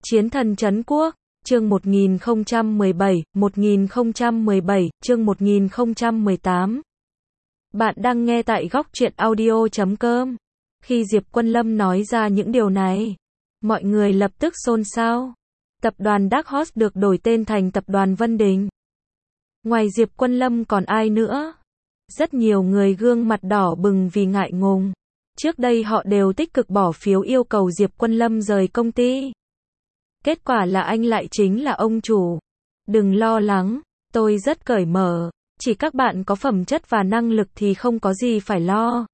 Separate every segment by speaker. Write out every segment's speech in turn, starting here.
Speaker 1: Chiến thần trấn quốc, chương 1017, chương 1018. Bạn đang nghe tại góc truyện audio.com. Khi Diệp Quân Lâm nói ra những điều này, mọi người lập tức xôn xao. Tập đoàn Dark Horse được đổi tên thành tập đoàn Vân Đình. Ngoài Diệp Quân Lâm còn ai nữa? Rất nhiều người gương mặt đỏ bừng vì ngại ngùng. Trước đây họ đều tích cực bỏ phiếu yêu cầu Diệp Quân Lâm rời công ty. Kết quả là anh lại chính là ông chủ. Đừng lo lắng, tôi rất cởi mở. Chỉ các bạn có phẩm chất và năng lực thì không có gì phải lo.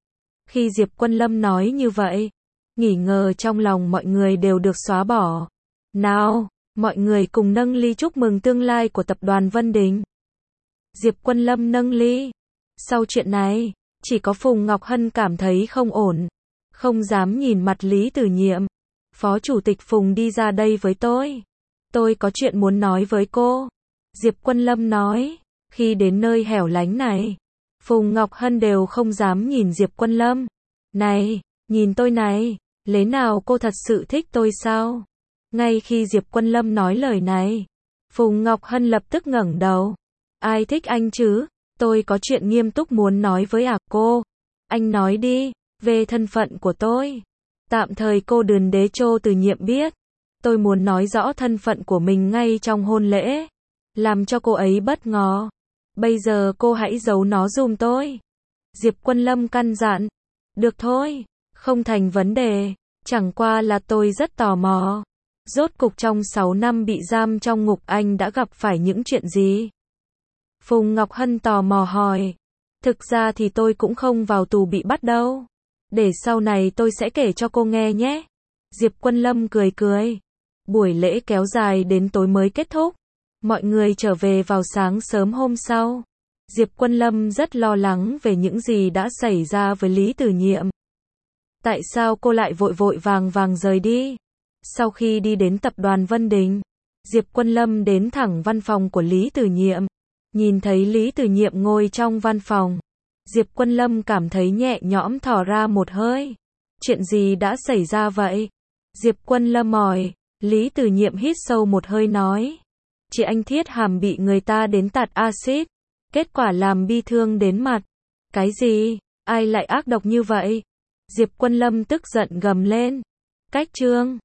Speaker 1: Khi Diệp Quân Lâm nói như vậy, nghi ngờ trong lòng mọi người đều được xóa bỏ. Nào, mọi người cùng nâng ly chúc mừng tương lai của tập đoàn Vân Đình. Diệp Quân Lâm nâng ly. Sau chuyện này, chỉ có Phùng Ngọc Hân cảm thấy không ổn. Không dám nhìn mặt Lý Tử Nhiệm. Phó Chủ tịch Phùng đi ra đây với tôi. Tôi có chuyện muốn nói với cô. Diệp Quân Lâm nói. Khi đến nơi hẻo lánh này, Phùng Ngọc Hân đều không dám nhìn Diệp Quân Lâm. Này, nhìn tôi này, lẽ nào cô thật sự thích tôi sao? Ngay khi Diệp Quân Lâm nói lời này, Phùng Ngọc Hân lập tức ngẩng đầu. Ai thích anh chứ? Tôi có chuyện nghiêm túc muốn nói với cô. Anh nói đi, về thân phận của tôi. Tạm thời cô đừng để Trô Từ Nhiệm biết. Tôi muốn nói rõ thân phận của mình ngay trong hôn lễ. Làm cho cô ấy bất ngờ. Bây giờ cô hãy giấu nó giùm tôi. Diệp Quân Lâm căn dặn. Được thôi, không thành vấn đề. Chẳng qua là tôi rất tò mò. Rốt cục trong 6 năm bị giam trong ngục anh đã gặp phải những chuyện gì? Phùng Ngọc Hân tò mò hỏi. Thực ra thì tôi cũng không vào tù bị bắt đâu. Để sau này tôi sẽ kể cho cô nghe nhé. Diệp Quân Lâm cười cười. Buổi lễ kéo dài đến tối mới kết thúc. Mọi người trở về vào sáng sớm hôm sau. Diệp Quân Lâm rất lo lắng về những gì đã xảy ra với Lý Tử Nhiệm. Tại sao cô lại vội vội vàng rời đi? Sau khi đi đến tập đoàn Vân Đình, Diệp Quân Lâm đến thẳng văn phòng của Lý Tử Nhiệm. Nhìn thấy Lý Tử Nhiệm ngồi trong văn phòng, Diệp Quân Lâm cảm thấy nhẹ nhõm thở ra một hơi. Chuyện gì đã xảy ra vậy? Diệp Quân Lâm hỏi. Lý Tử Nhiệm hít sâu một hơi nói. Chị anh Thiết Hàm bị người ta đến tạt axit, kết quả làm bi thương đến mặt. Cái gì? Ai lại ác độc như vậy? Diệp Quân Lâm tức giận gầm lên. Cách trương,